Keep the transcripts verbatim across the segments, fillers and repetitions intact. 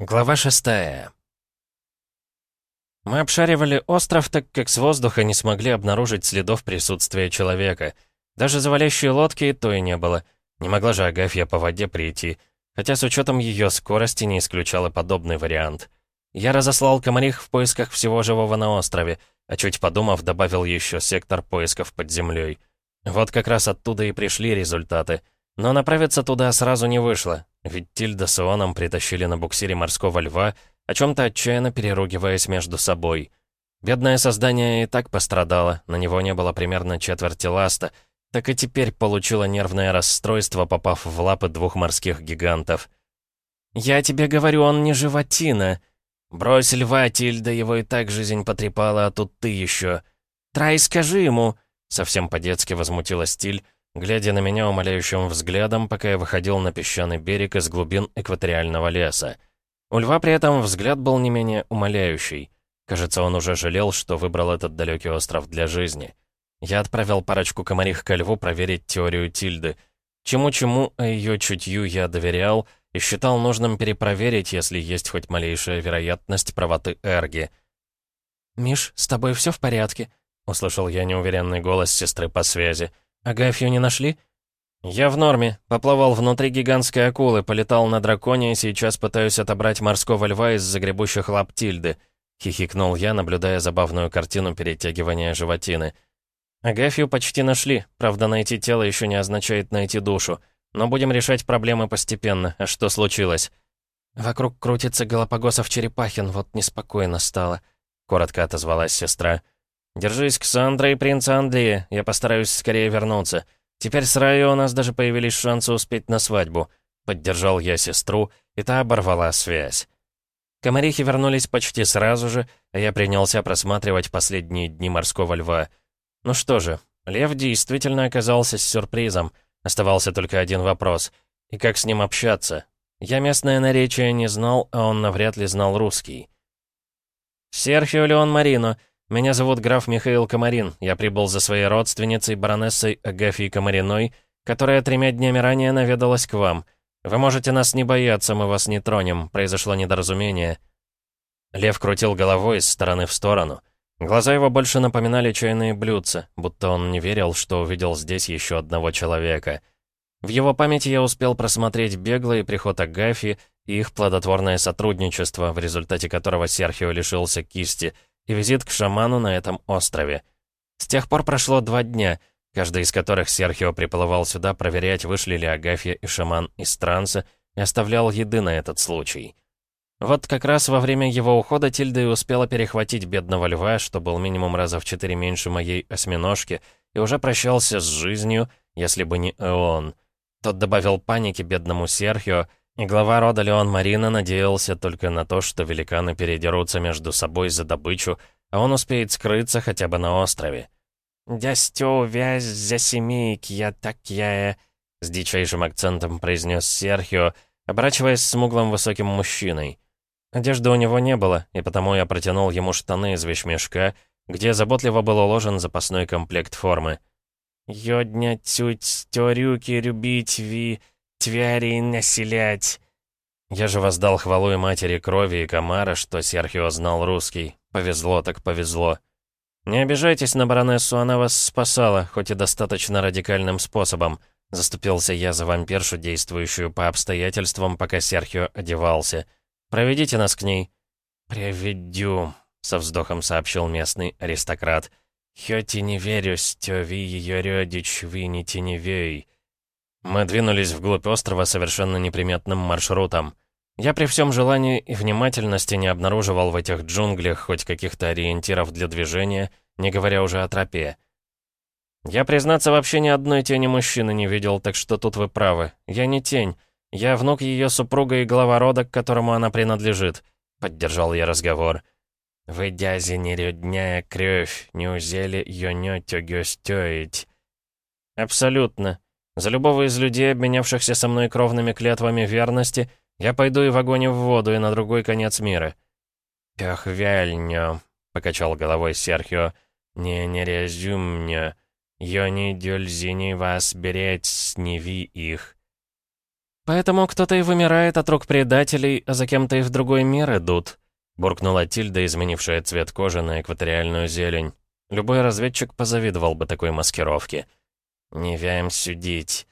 Глава шестая. Мы обшаривали остров, так как с воздуха не смогли обнаружить следов присутствия человека. Даже завалящей лодки и то и не было. Не могла же Агафья по воде прийти, хотя с учетом ее скорости не исключала подобный вариант. Я разослал комарих в поисках всего живого на острове, а чуть подумав, добавил еще сектор поисков под землей. Вот как раз оттуда и пришли результаты. Но направиться туда сразу не вышло, ведь Тильда с Ионом притащили на буксире морского льва, о чем-то отчаянно переругиваясь между собой. Бедное создание и так пострадало, на него не было примерно четверти ласта, так и теперь получило нервное расстройство, попав в лапы двух морских гигантов. «Я тебе говорю, он не животина!» «Брось льва, Тильда, его и так жизнь потрепала, а тут ты еще!» «Трай, скажи ему!» Совсем по-детски возмутилась Тиль, глядя на меня умоляющим взглядом, пока я выходил на песчаный берег из глубин экваториального леса. У льва при этом взгляд был не менее умоляющий. Кажется, он уже жалел, что выбрал этот далекий остров для жизни. Я отправил парочку комарих ко льву проверить теорию Тильды. Чему-чему, а ее чутью я доверял и считал нужным перепроверить, если есть хоть малейшая вероятность правоты Эрги. «Миш, с тобой все в порядке?» — услышал я неуверенный голос сестры по связи. «Агафью не нашли?» «Я в норме. Поплавал внутри гигантской акулы, полетал на драконе и сейчас пытаюсь отобрать морского льва из загребущих лап Тильды», — хихикнул я, наблюдая забавную картину перетягивания животины. «Агафью почти нашли. Правда, найти тело еще не означает найти душу. Но будем решать проблемы постепенно. А что случилось?» «Вокруг крутится Галапагосов Черепахин, вот неспокойно стало», — коротко отозвалась сестра. «Держись, Ксандра и принца Андрея. Я постараюсь скорее вернуться. Теперь с Райо у нас даже появились шансы успеть на свадьбу». Поддержал я сестру, и та оборвала связь. Комарихи вернулись почти сразу же, а я принялся просматривать последние дни морского льва. Ну что же, лев действительно оказался с сюрпризом. Оставался только один вопрос. И как с ним общаться? Я местное наречие не знал, а он навряд ли знал русский. «Серхио Леон Марино. Меня зовут граф Михаил Комарин. Я прибыл за своей родственницей, баронессой Агафьей Комариной, которая тремя днями ранее наведалась к вам. Вы можете нас не бояться, мы вас не тронем. Произошло недоразумение». Лев крутил головой из стороны в сторону. Глаза его больше напоминали чайные блюдца, будто он не верил, что увидел здесь еще одного человека. В его памяти я успел просмотреть беглый приход Агафьи и их плодотворное сотрудничество, в результате которого Серхио лишился кисти, и визит к шаману на этом острове. С тех пор прошло два дня, каждый из которых Серхио приплывал сюда проверять, вышли ли Агафья и шаман из транса, и оставлял еды на этот случай. Вот как раз во время его ухода Тильда и успела перехватить бедного льва, что был минимум раза в четыре меньше моей осьминожки, и уже прощался с жизнью, если бы не Эон. Тот добавил паники бедному Серхио, и глава рода Леон Марина надеялся только на то, что великаны передерутся между собой за добычу, а он успеет скрыться хотя бы на острове. «Дястё вязь за семейк, я так я...» с дичайшим акцентом произнес Серхио, оборачиваясь смуглым высоким мужчиной. Одежды у него не было, и потому я протянул ему штаны из вещмешка, где заботливо был уложен запасной комплект формы. «Йодня тють стёрюки любить ви, твяри населять». Я же воздал хвалу и матери крови, и Комара, что Серхио знал русский. Повезло так повезло. «Не обижайтесь на баронессу, она вас спасала, хоть и достаточно радикальным способом», заступился я за вампиршу, действующую по обстоятельствам, пока Серхио одевался. «Проведите нас к ней». «Приведю», — со вздохом сообщил местный аристократ. «Хоть и не верю, стёви её рёдич, вините не вей». Мы двинулись вглубь острова совершенно неприметным маршрутом. Я при всем желании и внимательности не обнаруживал в этих джунглях хоть каких-то ориентиров для движения, не говоря уже о тропе. Я, признаться, вообще ни одной тени мужчины не видел, так что тут вы правы. Я не тень. Я внук ее супруга и глава рода, к которому она принадлежит. Поддержал я разговор. «Вы, дязи, нерюдняя крёвь, неужели её нётёгё стёить?» «Абсолютно. За любого из людей, обменявшихся со мной кровными клятвами верности, я пойду и в огонь и в воду, и на другой конец мира». «Пёхвяльнё», — покачал головой Серхио, — «не не резюмнё, ё не дёльзини вас береть, сниви их». «Поэтому кто-то и вымирает от рук предателей, а за кем-то и в другой мир идут», буркнула Тильда, изменившая цвет кожи на экваториальную зелень. Любой разведчик позавидовал бы такой маскировке. «Не вям судить.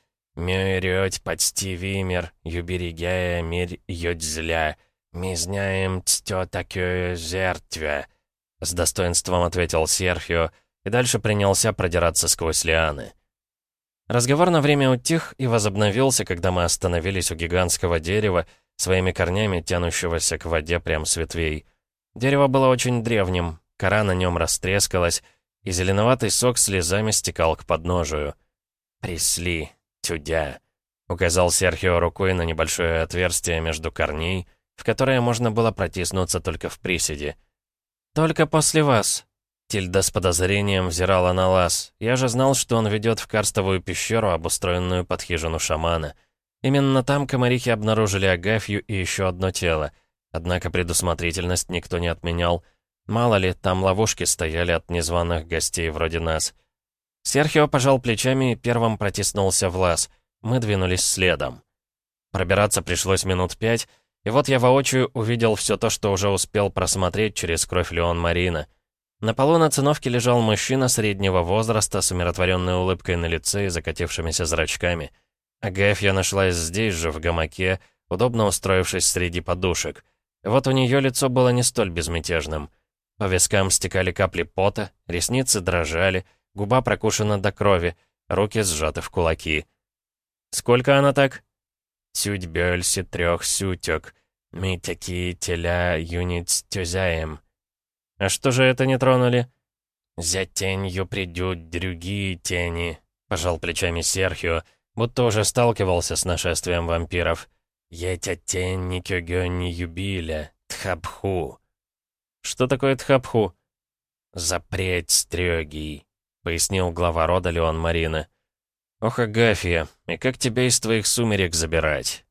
Мёрёть почти вимер, юберегая мир йодь зля. Мы знаем тё такое зертвя», с достоинством ответил Серхио и дальше принялся продираться сквозь лианы. Разговор на время утих и возобновился, когда мы остановились у гигантского дерева, своими корнями тянущегося к воде прямо с ветвей. Дерево было очень древним, кора на нем растрескалась, и зеленоватый сок слезами стекал к подножию. «Присли, тюдя», — указал Серхио рукой на небольшое отверстие между корней, в которое можно было протиснуться только в приседе. «Только после вас». Тильда с подозрением взирала на лаз. Я же знал, что он ведет в карстовую пещеру, обустроенную под хижину шамана. Именно там комарихи обнаружили Агафью и еще одно тело. Однако предусмотрительность никто не отменял. Мало ли, там ловушки стояли от незваных гостей вроде нас. Серхио пожал плечами и первым протиснулся в лаз. Мы двинулись следом. Пробираться пришлось минут пять, и вот я воочию увидел все то, что уже успел просмотреть через кровь Леон Марина. На полу на циновке лежал мужчина среднего возраста с умиротворенной улыбкой на лице и закатившимися зрачками. Агафья нашлась здесь же, в гамаке, удобно устроившись среди подушек. Вот у нее лицо было не столь безмятежным. По вискам стекали капли пота, ресницы дрожали, губа прокушена до крови, руки сжаты в кулаки. «Сколько она так?» «Тють бёльси трёх сютёк. Мы такие теля юниц тёзяем». «А что же это не тронули?» «За тенью придут другие тени», — пожал плечами Серхио, будто уже сталкивался с нашествием вампиров. «Етя тень никёгё не юбиля, тхабху». «Что такое тхабху?» «Запреть стрёгий», — пояснил глава рода Леон Марина. «Ох, Агафья, и как тебя из твоих сумерек забирать?»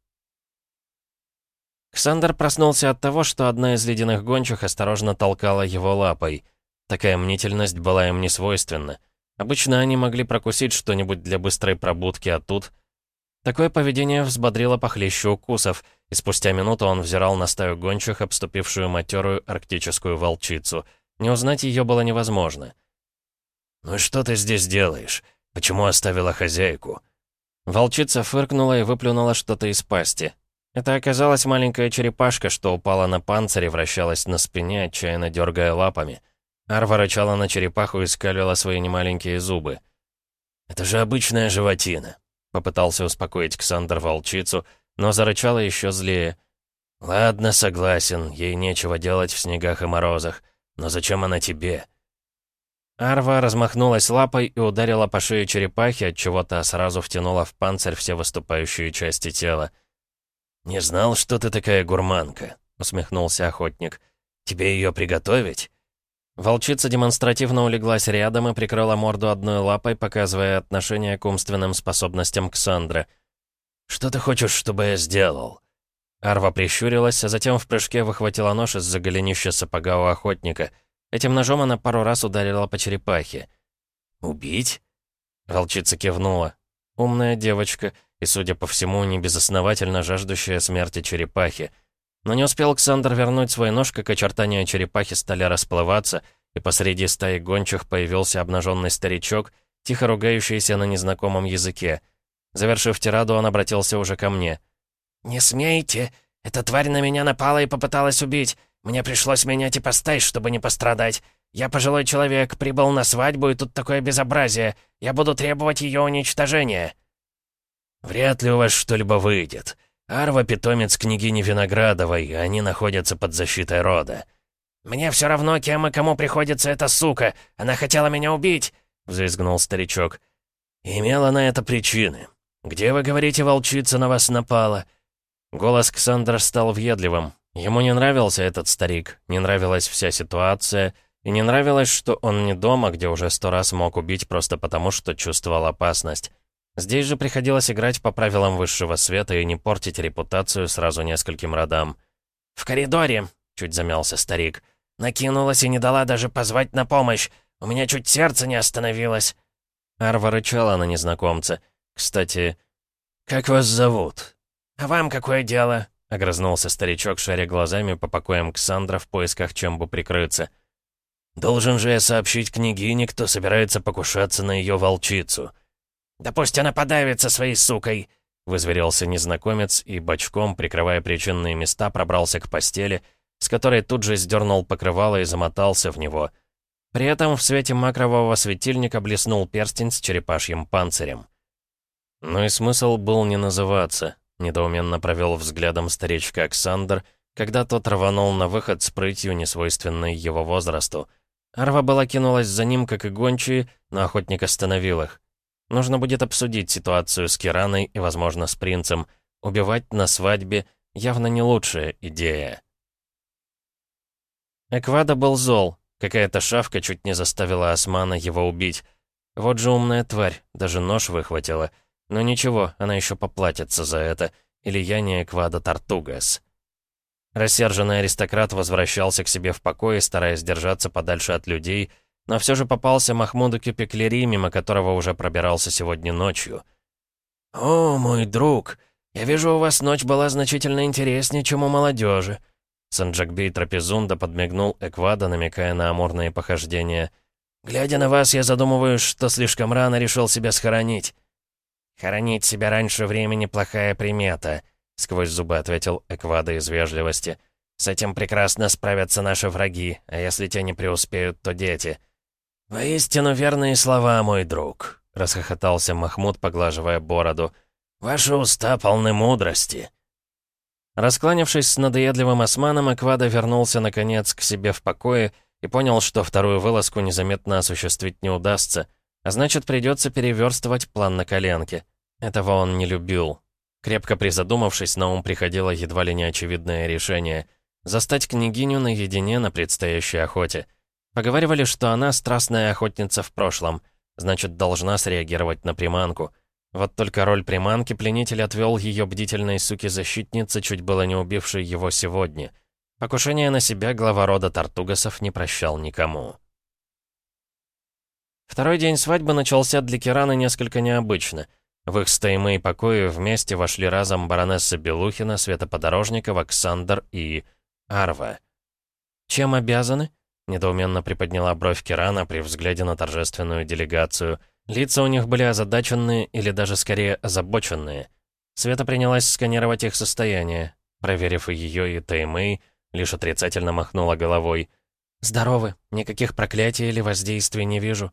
Ксандр проснулся от того, что одна из ледяных гончих осторожно толкала его лапой. Такая мнительность была им не свойственна. Обычно они могли прокусить что-нибудь для быстрой пробудки, а тут... Такое поведение взбодрило похлеще укусов, и спустя минуту он взирал на стаю гончих, обступившую матерую арктическую волчицу. Не узнать ее было невозможно. «Ну и что ты здесь делаешь? Почему оставила хозяйку?» Волчица фыркнула и выплюнула что-то из пасти. Это оказалась маленькая черепашка, что упала на панцирь и вращалась на спине, отчаянно дергая лапами. Арва рычала на черепаху и скалила свои немаленькие зубы. «Это же обычная животина», — попытался успокоить Ксандр волчицу, но зарычала еще злее. «Ладно, согласен, ей нечего делать в снегах и морозах, но зачем она тебе?» Арва размахнулась лапой и ударила по шее черепахи, отчего та сразу втянула в панцирь все выступающие части тела. «Не знал, что ты такая гурманка», — усмехнулся охотник. «Тебе ее приготовить?» Волчица демонстративно улеглась рядом и прикрыла морду одной лапой, показывая отношение к умственным способностям Ксандра. «Что ты хочешь, чтобы я сделал?» Арва прищурилась, а затем в прыжке выхватила нож из-за голенища сапога у охотника. Этим ножом она пару раз ударила по черепахе. «Убить?» Волчица кивнула. Умная девочка и, судя по всему, небезосновательно жаждущая смерти черепахи. Но не успел Ксандр вернуть свой нож, как очертания черепахи стали расплываться, и посреди стаи гончих появился обнаженный старичок, тихо ругающийся на незнакомом языке. Завершив тираду, он обратился уже ко мне. «Не смейте! Эта тварь на меня напала и попыталась убить. Мне пришлось менять ипостась, чтобы не пострадать. Я пожилой человек, прибыл на свадьбу, и тут такое безобразие. Я буду требовать ее уничтожения». «Вряд ли у вас что-либо выйдет. Арва — питомец княгини Виноградовой, и они находятся под защитой рода». «Мне все равно, кем и кому приходится эта сука. Она хотела меня убить», — взвизгнул старичок. «Имела на это причины. Где, вы говорите, волчица на вас напала?» Голос Ксандра стал въедливым. Ему не нравился этот старик, не нравилась вся ситуация, и не нравилось, что он не дома, где уже сто раз мог убить просто потому, что чувствовал опасность. Здесь же приходилось играть по правилам высшего света и не портить репутацию сразу нескольким родам. «В коридоре», — чуть замялся старик, — «накинулась и не дала даже позвать на помощь. У меня чуть сердце не остановилось». Арва рычала на незнакомца. «Кстати, как вас зовут?» «А вам какое дело?» — огрызнулся старичок, шаря глазами по покоям Ксандра в поисках, чем бы прикрыться. «Должен же я сообщить княгине, кто собирается покушаться на ее волчицу». «Да пусть она подавится своей сукой!» — вызверился незнакомец и, бочком, прикрывая причинные места, пробрался к постели, с которой тут же сдернул покрывало и замотался в него. При этом в свете макрового светильника блеснул перстень с черепашьим панцирем. Ну и смысл был не называться. Недоуменно провел взглядом старичка Ксандр, когда тот рванул на выход с прытью, несвойственной его возрасту. Арва была кинулась за ним, как и гончие, но охотник остановил их. Нужно будет обсудить ситуацию с Кираной и, возможно, с принцем. Убивать на свадьбе явно не лучшая идея. Эквада был зол. Какая-то шавка чуть не заставила Османа его убить. Вот же умная тварь, даже нож выхватила. Но ничего, она еще поплатится за это. Или я не Эквада Тартугас. Рассерженный аристократ возвращался к себе в покое, стараясь держаться подальше от людей, но все же попался Махмуду Кепеклери, мимо которого уже пробирался сегодня ночью. «О, мой друг, я вижу, у вас ночь была значительно интереснее, чем у молодежи». Санджакбей Трапезунда подмигнул Эквада, намекая на амурные похождения. «Глядя на вас, я задумываюсь, что слишком рано решил себя схоронить». «Хоронить себя раньше времени — плохая примета», — сквозь зубы ответил Эквада из вежливости. «С этим прекрасно справятся наши враги, а если те не преуспеют, то дети». «Воистину верные слова, мой друг», — расхохотался Махмуд, поглаживая бороду. «Ваши уста полны мудрости». Раскланявшись с надоедливым османом, Эквада вернулся, наконец, к себе в покое и понял, что вторую вылазку незаметно осуществить не удастся, а значит, придется переверстывать план на коленке. Этого он не любил. Крепко призадумавшись, на ум приходило едва ли неочевидное решение — застать княгиню наедине на предстоящей охоте. Поговаривали, что она страстная охотница в прошлом, значит, должна среагировать на приманку. Вот только роль приманки пленитель отвел ее бдительной суки-защитнице, чуть было не убившей его сегодня. Покушение на себя глава рода Тартугасов не прощал никому. Второй день свадьбы начался для Кираны несколько необычно. В их стоимые покои вместе вошли разом баронесса Белухина, Света Подорожникова, Ксандр и Арва. «Чем обязаны?» — недоуменно приподняла бровь Кирана при взгляде на торжественную делегацию. Лица у них были озадаченные или даже скорее озабоченные. Света принялась сканировать их состояние. Проверив и ее, и Таймэй, лишь отрицательно махнула головой. «Здоровы, никаких проклятий или воздействий не вижу».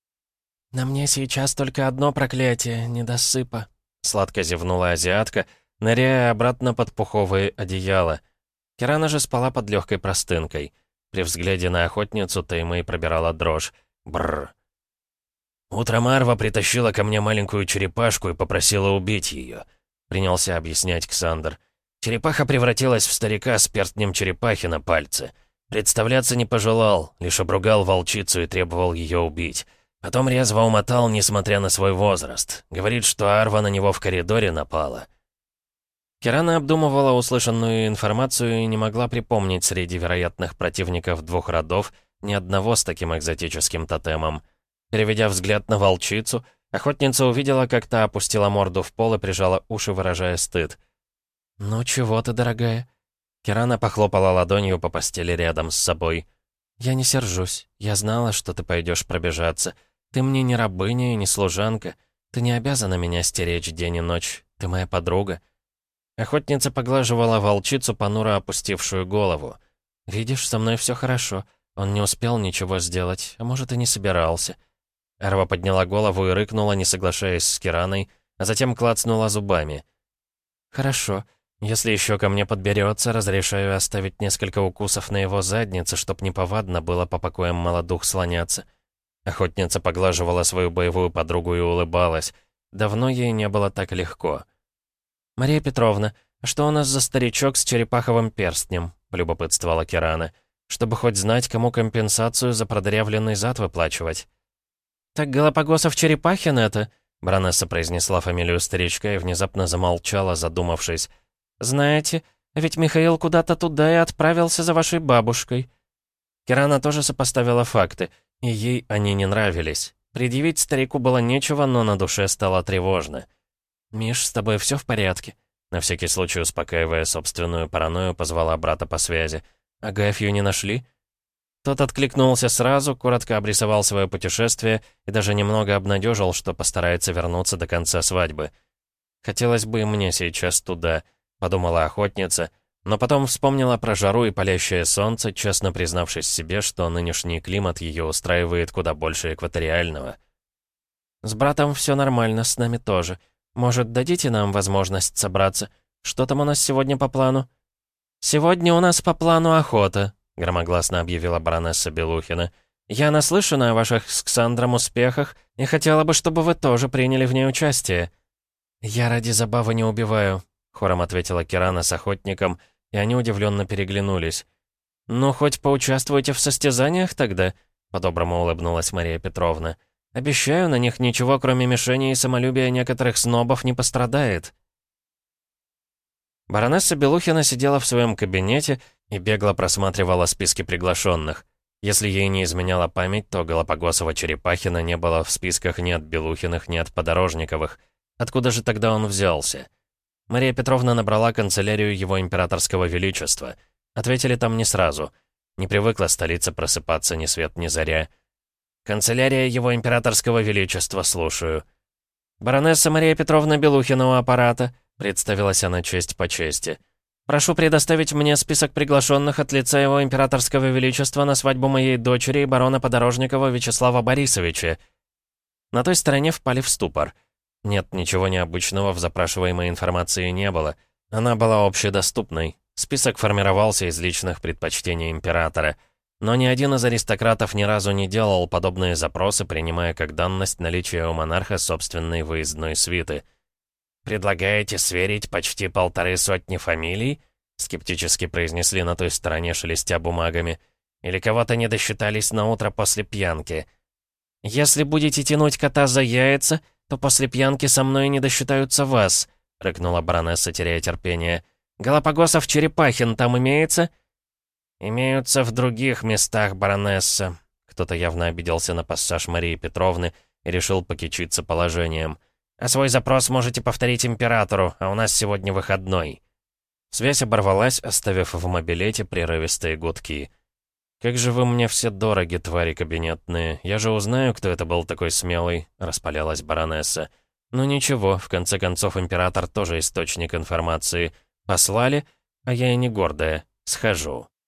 «На мне сейчас только одно проклятие, недосыпа», — сладко зевнула азиатка, ныряя обратно под пуховые одеяла. Кирана же спала под легкой простынкой. При взгляде на охотницу Таймэй пробирала дрожь. Бррр. «Утром Арва притащила ко мне маленькую черепашку и попросила убить ее», — принялся объяснять Ксандр. «Черепаха превратилась в старика с перстнем черепахи на пальце. Представляться не пожелал, лишь обругал волчицу и требовал ее убить. Потом резво умотал, несмотря на свой возраст. Говорит, что Арва на него в коридоре напала». Кирана обдумывала услышанную информацию и не могла припомнить среди вероятных противников двух родов ни одного с таким экзотическим тотемом. Переведя взгляд на волчицу, охотница увидела, как та опустила морду в пол и прижала уши, выражая стыд. «Ну чего ты, дорогая?» Кирана похлопала ладонью по постели рядом с собой. «Я не сержусь. Я знала, что ты пойдешь пробежаться. Ты мне не рабыня и не служанка. Ты не обязана меня стеречь день и ночь. Ты моя подруга». Охотница поглаживала волчицу, понуро опустившую голову. «Видишь, со мной все хорошо. Он не успел ничего сделать, а может, и не собирался». Арва подняла голову и рыкнула, не соглашаясь с Кираной, а затем клацнула зубами. «Хорошо. Если еще ко мне подберется, разрешаю оставить несколько укусов на его заднице, чтоб неповадно было по покоям молодух слоняться». Охотница поглаживала свою боевую подругу и улыбалась. Давно ей не было так легко. «Мария Петровна, а что у нас за старичок с черепаховым перстнем?» — полюбопытствовала Кирана. «Чтобы хоть знать, кому компенсацию за продырявленный зад выплачивать». «Так Галапагосов Черепахин это?» — баронесса произнесла фамилию старичка и внезапно замолчала, задумавшись. «Знаете, ведь Михаил куда-то туда и отправился за вашей бабушкой». Кирана тоже сопоставила факты, и ей они не нравились. Предъявить старику было нечего, но на душе стало тревожно. «Миш, с тобой все в порядке?» На всякий случай, успокаивая собственную паранойю, позвала брата по связи. «Агафью не нашли?» Тот откликнулся сразу, коротко обрисовал свое путешествие и даже немного обнадежил, что постарается вернуться до конца свадьбы. «Хотелось бы и мне сейчас туда», — подумала охотница, но потом вспомнила про жару и палящее солнце, честно признавшись себе, что нынешний климат ее устраивает куда больше экваториального. «С братом все нормально, с нами тоже. Может, дадите нам возможность собраться? Что там у нас сегодня по плану?» «Сегодня у нас по плану охота», — громогласно объявила баронесса Белухина. «Я наслышана о ваших с Ксандром успехах и хотела бы, чтобы вы тоже приняли в ней участие». «Я ради забавы не убиваю», — хором ответила Кирана с охотником, и они удивленно переглянулись. «Ну, хоть поучаствуйте в состязаниях тогда», — по-доброму улыбнулась Мария Петровна. «Обещаю, на них ничего, кроме мишени и самолюбия некоторых снобов, не пострадает». Баронесса Белухина сидела в своем кабинете и бегло просматривала списки приглашенных. Если ей не изменяла память, то Галапагосова-Черепахина не было в списках ни от Белухиных, ни от Подорожниковых. Откуда же тогда он взялся? Мария Петровна набрала канцелярию его императорского величества. Ответили там не сразу. Не привыкла столица просыпаться ни свет ни заря. «Канцелярия его императорского величества, слушаю». «Баронесса Мария Петровна Белухина у аппарата», — представилась она честь по чести. «Прошу предоставить мне список приглашенных от лица его императорского величества на свадьбу моей дочери, барона Подорожникова Вячеслава Борисовича». На той стороне впали в ступор. Нет, ничего необычного в запрашиваемой информации не было. Она была общедоступной. Список формировался из личных предпочтений императора. Но ни один из аристократов ни разу не делал подобные запросы, принимая как данность наличие у монарха собственной выездной свиты. «Предлагаете сверить почти полторы сотни фамилий?» — скептически произнесли на той стороне, шелестя бумагами. «Или кого-то не досчитались на утро после пьянки?» «Если будете тянуть кота за яйца, то после пьянки со мной не досчитаются вас», — рыкнула баронесса, теряя терпение. «Галапагосов-Черепахин там имеется?» «Имеются в других местах, баронесса». Кто-то явно обиделся на пассаж Марии Петровны и решил покичиться положением. «А свой запрос можете повторить императору, а у нас сегодня выходной». Связь оборвалась, оставив в мобилете прерывистые гудки. «Как же вы мне все дороги, твари кабинетные. Я же узнаю, кто это был такой смелый», — распалялась баронесса. «Ну ничего, в конце концов, император тоже источник информации. Послали, а я и не гордая. Схожу».